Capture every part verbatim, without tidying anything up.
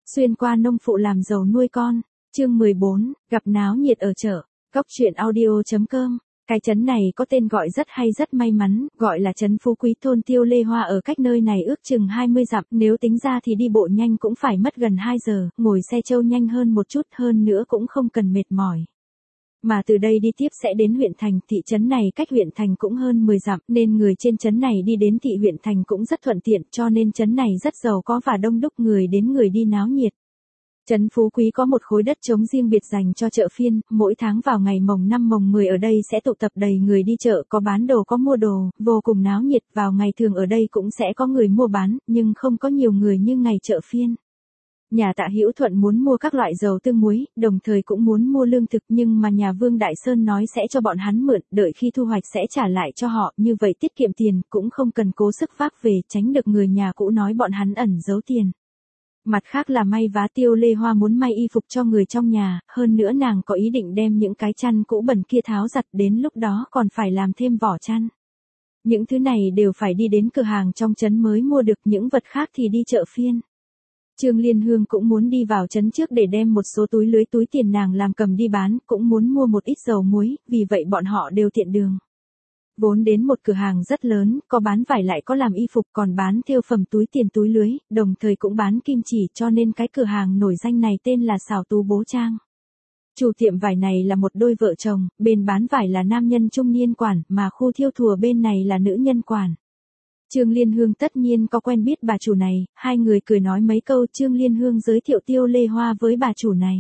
Xuyên qua nông phụ làm giàu nuôi con. Chương mười bốn, gặp náo nhiệt ở chợ. Cóc truyện audio chấm com. Cái trấn này có tên gọi rất hay rất may mắn, gọi là trấn Phú Quý. Thôn Tiêu Lê Hoa ở cách nơi này ước chừng hai mươi dặm, nếu tính ra thì đi bộ nhanh cũng phải mất gần hai giờ, ngồi xe trâu nhanh hơn một chút, hơn nữa cũng không cần mệt mỏi. Mà từ đây đi tiếp sẽ đến huyện thành, thị trấn này cách huyện thành cũng hơn mười dặm, nên người trên trấn này đi đến thị huyện thành cũng rất thuận tiện, cho nên trấn này rất giàu có và đông đúc người đến người đi náo nhiệt. Trấn Phú Quý có một khối đất trống riêng biệt dành cho chợ phiên, mỗi tháng vào ngày mồng năm mồng mười ở đây sẽ tụ tập đầy người đi chợ, có bán đồ có mua đồ, vô cùng náo nhiệt. Vào ngày thường ở đây cũng sẽ có người mua bán, nhưng không có nhiều người như ngày chợ phiên. Nhà Tạ Hữu Thuận muốn mua các loại dầu tương muối, đồng thời cũng muốn mua lương thực, nhưng mà nhà Vương Đại Sơn nói sẽ cho bọn hắn mượn, đợi khi thu hoạch sẽ trả lại cho họ, như vậy tiết kiệm tiền, cũng không cần cố sức vác về, tránh được người nhà cũ nói bọn hắn ẩn giấu tiền. Mặt khác là may vá. Tiêu Lê Hoa muốn may y phục cho người trong nhà, hơn nữa nàng có ý định đem những cái chăn cũ bẩn kia tháo giặt, đến lúc đó còn phải làm thêm vỏ chăn. Những thứ này đều phải đi đến cửa hàng trong trấn mới mua được, những vật khác thì đi chợ phiên. Trương Liên Hương cũng muốn đi vào trấn trước để đem một số túi lưới túi tiền nàng làm cầm đi bán, cũng muốn mua một ít dầu muối, vì vậy bọn họ đều tiện đường. Vốn đến một cửa hàng rất lớn, có bán vải lại có làm y phục, còn bán thêu phẩm túi tiền túi lưới, đồng thời cũng bán kim chỉ, cho nên cái cửa hàng nổi danh này tên là Xảo Tú Bố Trang. Chủ tiệm vải này là một đôi vợ chồng, bên bán vải là nam nhân trung niên quản, mà khu thiêu thùa bên này là nữ nhân quản. Trương Liên Hương tất nhiên có quen biết bà chủ này, hai người cười nói mấy câu. Trương Liên Hương giới thiệu Tiêu Lê Hoa với bà chủ này.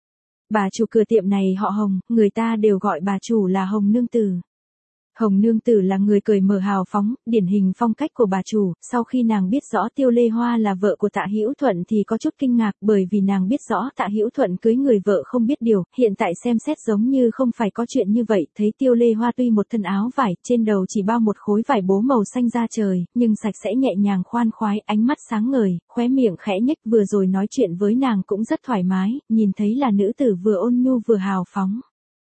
Bà chủ cửa tiệm này họ Hồng, người ta đều gọi bà chủ là Hồng Nương Tử. Hồng Nương Tử là người cởi mở hào phóng, điển hình phong cách của bà chủ. Sau khi nàng biết rõ Tiêu Lê Hoa là vợ của Tạ Hữu Thuận thì có chút kinh ngạc, bởi vì nàng biết rõ Tạ Hữu Thuận cưới người vợ không biết điều, hiện tại xem xét giống như không phải có chuyện như vậy. Thấy Tiêu Lê Hoa tuy một thân áo vải, trên đầu chỉ bao một khối vải bố màu xanh da trời, nhưng sạch sẽ nhẹ nhàng khoan khoái, ánh mắt sáng ngời, khóe miệng khẽ nhếch, vừa rồi nói chuyện với nàng cũng rất thoải mái, nhìn thấy là nữ tử vừa ôn nhu vừa hào phóng.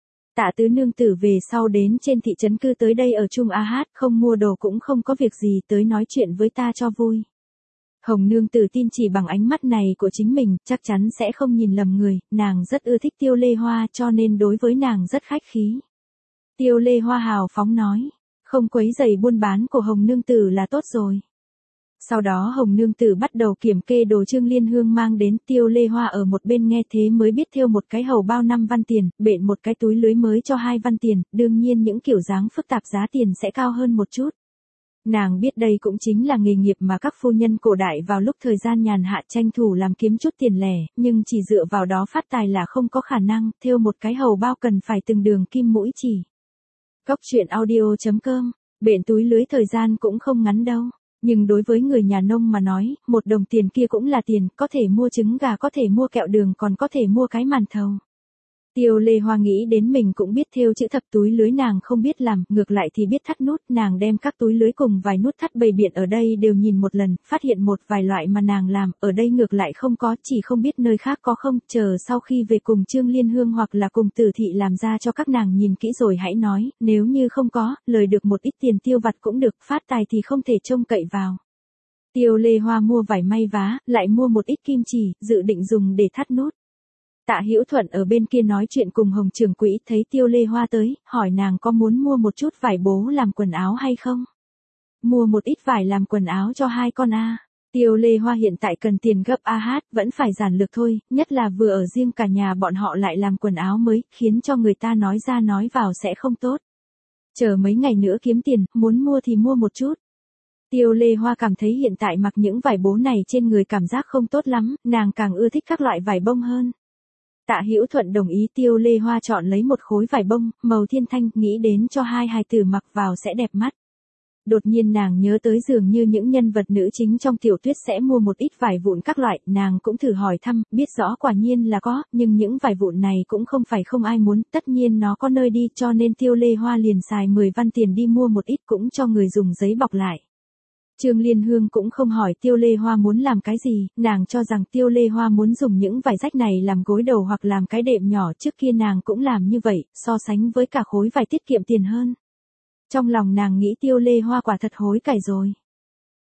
Tạ tứ nương tử về sau đến trên thị trấn cư tới đây ở chung a hát, không mua đồ cũng không có việc gì, tới nói chuyện với ta cho vui. Hồng nương tử tin chỉ bằng ánh mắt này của chính mình, chắc chắn sẽ không nhìn lầm người, nàng rất ưa thích Tiêu Lê Hoa cho nên đối với nàng rất khách khí. Tiêu Lê Hoa hào phóng nói, không quấy rầy buôn bán của Hồng nương tử là tốt rồi. Sau đó Hồng Nương Tử bắt đầu kiểm kê đồ Trương Liên Hương mang đến. Tiêu Lê Hoa ở một bên nghe thế mới biết thêu một cái hầu bao năm văn tiền, bện một cái túi lưới mới cho hai văn tiền, đương nhiên những kiểu dáng phức tạp giá tiền sẽ cao hơn một chút. Nàng biết đây cũng chính là nghề nghiệp mà các phu nhân cổ đại vào lúc thời gian nhàn hạ tranh thủ làm kiếm chút tiền lẻ, nhưng chỉ dựa vào đó phát tài là không có khả năng, thêu một cái hầu bao cần phải từng đường kim mũi chỉ. Cóc truyện audio chấm com, bện túi lưới thời gian cũng không ngắn đâu. Nhưng đối với người nhà nông mà nói, một đồng tiền kia cũng là tiền, có thể mua trứng gà, có thể mua kẹo đường, còn có thể mua cái màn thầu. Tiêu Lê Hoa nghĩ đến mình cũng biết thêu chữ thập, túi lưới nàng không biết làm, ngược lại thì biết thắt nút. Nàng đem các túi lưới cùng vài nút thắt bày biện ở đây đều nhìn một lần, phát hiện một vài loại mà nàng làm, ở đây ngược lại không có, chỉ không biết nơi khác có không, chờ sau khi về cùng Trương Liên Hương hoặc là cùng Tử Thị làm ra cho các nàng nhìn kỹ rồi hãy nói, nếu như không có, lời được một ít tiền tiêu vặt cũng được, phát tài thì không thể trông cậy vào. Tiêu Lê Hoa mua vải may vá, lại mua một ít kim chỉ, dự định dùng để thắt nút. Tạ Hữu Thuận ở bên kia nói chuyện cùng Hồng trưởng quỹ, thấy Tiêu Lê Hoa tới, hỏi nàng có muốn mua một chút vải bố làm quần áo hay không? Mua một ít vải làm quần áo cho hai con a. Tiêu Lê Hoa hiện tại cần tiền gấp a hát, vẫn phải giản lược thôi, nhất là vừa ở riêng cả nhà bọn họ lại làm quần áo mới, khiến cho người ta nói ra nói vào sẽ không tốt. Chờ mấy ngày nữa kiếm tiền, muốn mua thì mua một chút. Tiêu Lê Hoa cảm thấy hiện tại mặc những vải bố này trên người cảm giác không tốt lắm, nàng càng ưa thích các loại vải bông hơn. Tạ Hữu Thuận đồng ý. Tiêu Lê Hoa chọn lấy một khối vải bông, màu thiên thanh, nghĩ đến cho hai hài tử mặc vào sẽ đẹp mắt. Đột nhiên nàng nhớ tới dường như những nhân vật nữ chính trong tiểu thuyết sẽ mua một ít vải vụn các loại, nàng cũng thử hỏi thăm, biết rõ quả nhiên là có, nhưng những vải vụn này cũng không phải không ai muốn, tất nhiên nó có nơi đi, cho nên Tiêu Lê Hoa liền xài mười văn tiền đi mua một ít, cũng cho người dùng giấy bọc lại. Trương Liên Hương cũng không hỏi Tiêu Lê Hoa muốn làm cái gì, nàng cho rằng Tiêu Lê Hoa muốn dùng những vải rách này làm gối đầu hoặc làm cái đệm nhỏ, trước kia nàng cũng làm như vậy, so sánh với cả khối vải tiết kiệm tiền hơn. Trong lòng nàng nghĩ Tiêu Lê Hoa quả thật hối cải rồi.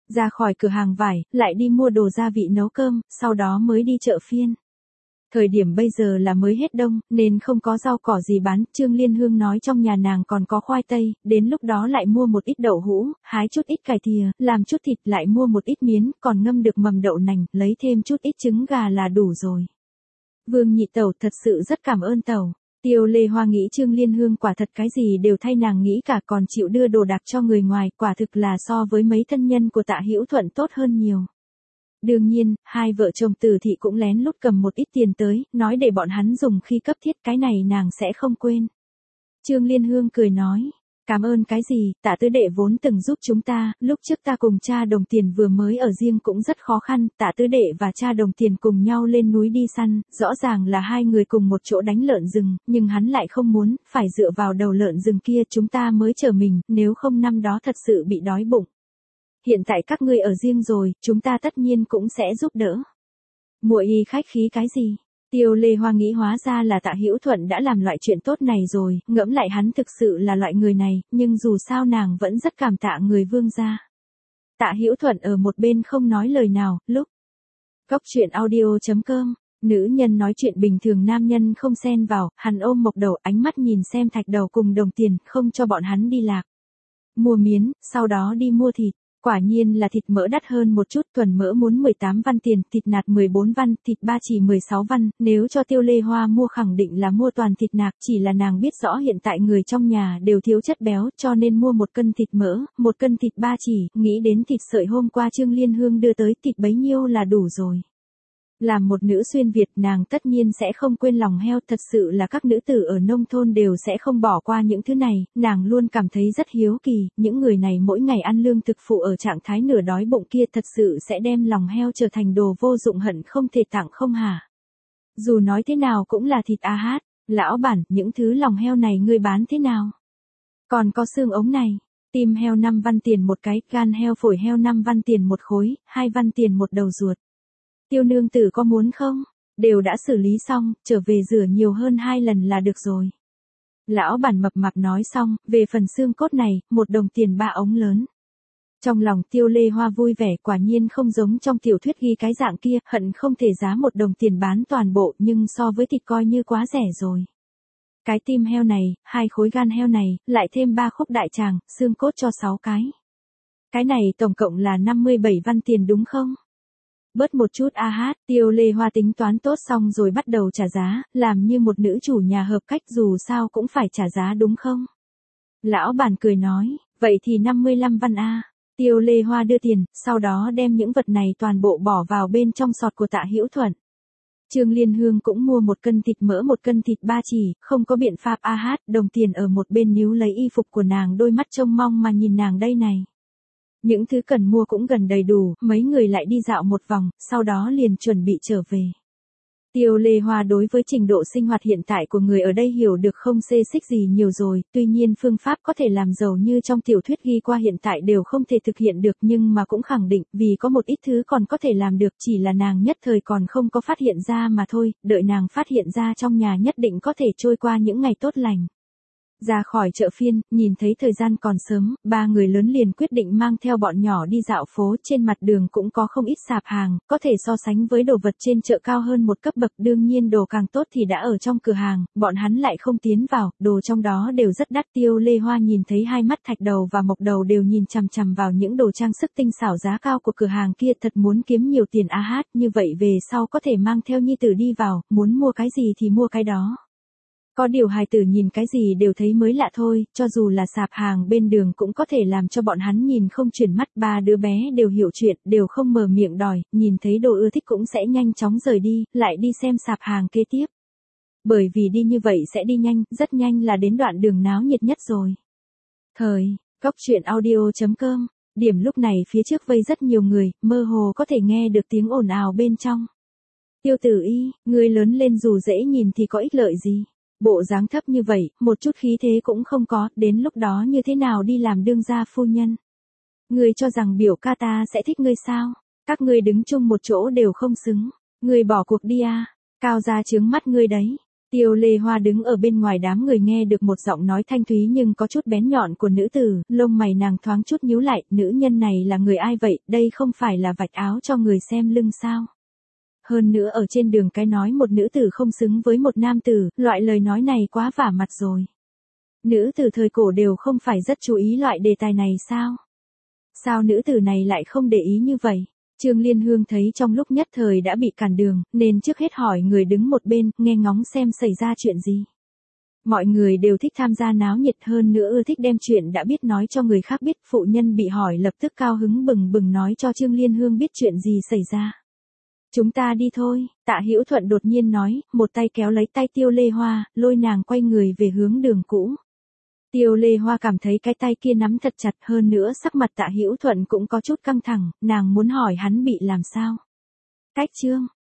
Ra khỏi cửa hàng vải, lại đi mua đồ gia vị nấu cơm, sau đó mới đi chợ phiên. Thời điểm bây giờ là mới hết đông, nên không có rau cỏ gì bán, Trương Liên Hương nói trong nhà nàng còn có khoai tây, đến lúc đó lại mua một ít đậu hũ, hái chút ít cải thìa, làm chút thịt lại mua một ít miến, còn ngâm được mầm đậu nành, lấy thêm chút ít trứng gà là đủ rồi. Vương nhị tẩu thật sự rất cảm ơn tẩu. Tiêu Lê Hoa nghĩ Trương Liên Hương quả thật cái gì đều thay nàng nghĩ cả, còn chịu đưa đồ đạc cho người ngoài, quả thực là so với mấy thân nhân của Tạ Hữu Thuận tốt hơn nhiều. Đương nhiên, hai vợ chồng Từ thị cũng lén lút cầm một ít tiền tới, nói để bọn hắn dùng khi cấp thiết, cái này nàng sẽ không quên. Trương Liên Hương cười nói, cảm ơn cái gì, Tạ tứ đệ vốn từng giúp chúng ta, lúc trước ta cùng cha Đồng Tiền vừa mới ở riêng cũng rất khó khăn, Tạ tứ đệ và cha Đồng Tiền cùng nhau lên núi đi săn, rõ ràng là hai người cùng một chỗ đánh lợn rừng, nhưng hắn lại không muốn, phải dựa vào đầu lợn rừng kia chúng ta mới chờ mình, nếu không năm đó thật sự bị đói bụng. Hiện tại các ngươi ở riêng rồi, chúng ta tất nhiên cũng sẽ giúp đỡ. Muội y khách khí cái gì? Tiêu Lê Hoa nghĩ hóa ra là Tạ Hữu Thuận đã làm loại chuyện tốt này rồi, ngẫm lại hắn thực sự là loại người này, nhưng dù sao nàng vẫn rất cảm tạ người Vương gia. Tạ Hữu Thuận ở một bên không nói lời nào, lúc Góc truyện audio chấm com, nữ nhân nói chuyện bình thường nam nhân không xen vào, hắn ôm mộc đầu, ánh mắt nhìn xem Thạch Đầu cùng Đồng Tiền, không cho bọn hắn đi lạc. Mua miến, sau đó đi mua thịt. Quả nhiên là thịt mỡ đắt hơn một chút, thuần mỡ muốn mười tám văn tiền, thịt nạc mười bốn văn, thịt ba chỉ mười sáu văn, nếu cho Tiêu Lê Hoa mua khẳng định là mua toàn thịt nạc, chỉ là nàng biết rõ hiện tại người trong nhà đều thiếu chất béo, cho nên mua một cân thịt mỡ, một cân thịt ba chỉ, nghĩ đến thịt sợi hôm qua Trương Liên Hương đưa tới, thịt bấy nhiêu là đủ rồi. Làm một nữ xuyên Việt nàng tất nhiên sẽ không quên lòng heo, thật sự là các nữ tử ở nông thôn đều sẽ không bỏ qua những thứ này, nàng luôn cảm thấy rất hiếu kỳ, những người này mỗi ngày ăn lương thực phụ ở trạng thái nửa đói bụng kia thật sự sẽ đem lòng heo trở thành đồ vô dụng hận không thể tặng không hả? Dù nói thế nào cũng là thịt a hát, lão bản, những thứ lòng heo này ngươi bán thế nào? Còn có xương ống này, tim heo năm văn tiền một cái, gan heo phổi heo năm văn tiền một khối, hai văn tiền một đầu ruột. Tiêu nương tử có muốn không? Đều đã xử lý xong, trở về rửa nhiều hơn hai lần là được rồi. Lão bản mập mạp nói xong, về phần xương cốt này, một đồng tiền ba ống lớn. Trong lòng Tiêu Lê Hoa vui vẻ, quả nhiên không giống trong tiểu thuyết ghi cái dạng kia, hận không thể giá một đồng tiền bán toàn bộ, nhưng so với thịt coi như quá rẻ rồi. Cái tim heo này, hai khối gan heo này, lại thêm ba khúc đại tràng, xương cốt cho sáu cái. Cái này tổng cộng là năm mươi bảy văn tiền đúng không? Bớt một chút a hát, Tiêu Lê Hoa tính toán tốt xong rồi bắt đầu trả giá, làm như một nữ chủ nhà hợp cách dù sao cũng phải trả giá đúng không? Lão bản cười nói, vậy thì năm mươi lăm văn a. Tiêu Lê Hoa đưa tiền, sau đó đem những vật này toàn bộ bỏ vào bên trong sọt của Tạ Hữu Thuận. Trương Liên Hương cũng mua một cân thịt mỡ một cân thịt ba chỉ, không có biện pháp a hát, Đồng Tiền ở một bên níu lấy y phục của nàng, đôi mắt trông mong mà nhìn nàng đây này. Những thứ cần mua cũng gần đầy đủ, mấy người lại đi dạo một vòng, sau đó liền chuẩn bị trở về. Tiêu Lê Hoa đối với trình độ sinh hoạt hiện tại của người ở đây hiểu được không xê xích gì nhiều rồi, tuy nhiên phương pháp có thể làm giàu như trong tiểu thuyết ghi qua hiện tại đều không thể thực hiện được, nhưng mà cũng khẳng định, vì có một ít thứ còn có thể làm được, chỉ là nàng nhất thời còn không có phát hiện ra mà thôi, đợi nàng phát hiện ra trong nhà nhất định có thể trôi qua những ngày tốt lành. Ra khỏi chợ phiên, nhìn thấy thời gian còn sớm, ba người lớn liền quyết định mang theo bọn nhỏ đi dạo phố, trên mặt đường cũng có không ít sạp hàng, có thể so sánh với đồ vật trên chợ cao hơn một cấp bậc, đương nhiên đồ càng tốt thì đã ở trong cửa hàng, bọn hắn lại không tiến vào, đồ trong đó đều rất đắt. Tiêu Lê Hoa nhìn thấy hai mắt Thạch Đầu và Mộc Đầu đều nhìn chằm chằm vào những đồ trang sức tinh xảo giá cao của cửa hàng kia, thật muốn kiếm nhiều tiền a hát, như vậy về sau có thể mang theo nhi tử đi vào, muốn mua cái gì thì mua cái đó. Có điều hài tử nhìn cái gì đều thấy mới lạ thôi, cho dù là sạp hàng bên đường cũng có thể làm cho bọn hắn nhìn không chuyển mắt, ba đứa bé đều hiểu chuyện, đều không mở miệng đòi, nhìn thấy đồ ưa thích cũng sẽ nhanh chóng rời đi, lại đi xem sạp hàng kế tiếp. Bởi vì đi như vậy sẽ đi nhanh, rất nhanh là đến đoạn đường náo nhiệt nhất rồi. Thời, Góc truyện audio chấm com, điểm lúc này phía trước vây rất nhiều người, mơ hồ có thể nghe được tiếng ồn ào bên trong. Tiêu Tử Y, người lớn lên dù dễ nhìn thì có ích lợi gì? Bộ dáng thấp như vậy, một chút khí thế cũng không có, đến lúc đó như thế nào đi làm đương gia phu nhân? Ngươi cho rằng biểu ca ta sẽ thích ngươi sao? Các ngươi đứng chung một chỗ đều không xứng. Ngươi bỏ cuộc đi à? Cao gia trướng mắt ngươi đấy. Tiêu Lê Hoa đứng ở bên ngoài đám người nghe được một giọng nói thanh thúy nhưng có chút bén nhọn của nữ tử, lông mày nàng thoáng chút nhíu lại, nữ nhân này là người ai vậy, đây không phải là vạch áo cho người xem lưng sao? Hơn nữa ở trên đường cái nói một nữ tử không xứng với một nam tử, loại lời nói này quá vả mặt rồi. Nữ tử thời cổ đều không phải rất chú ý loại đề tài này sao? Sao nữ tử này lại không để ý như vậy? Trương Liên Hương thấy trong lúc nhất thời đã bị cản đường, nên trước hết hỏi người đứng một bên, nghe ngóng xem xảy ra chuyện gì. Mọi người đều thích tham gia náo nhiệt hơn nữa ưa thích đem chuyện đã biết nói cho người khác biết. Phụ nhân bị hỏi lập tức cao hứng bừng bừng nói cho Trương Liên Hương biết chuyện gì xảy ra. Chúng ta đi thôi, Tạ Hữu Thuận đột nhiên nói, một tay kéo lấy tay Tiêu Lê Hoa, lôi nàng quay người về hướng đường cũ. Tiêu Lê Hoa cảm thấy cái tay kia nắm thật chặt, hơn nữa sắc mặt Tạ Hữu Thuận cũng có chút căng thẳng, nàng muốn hỏi hắn bị làm sao. Cách Trương,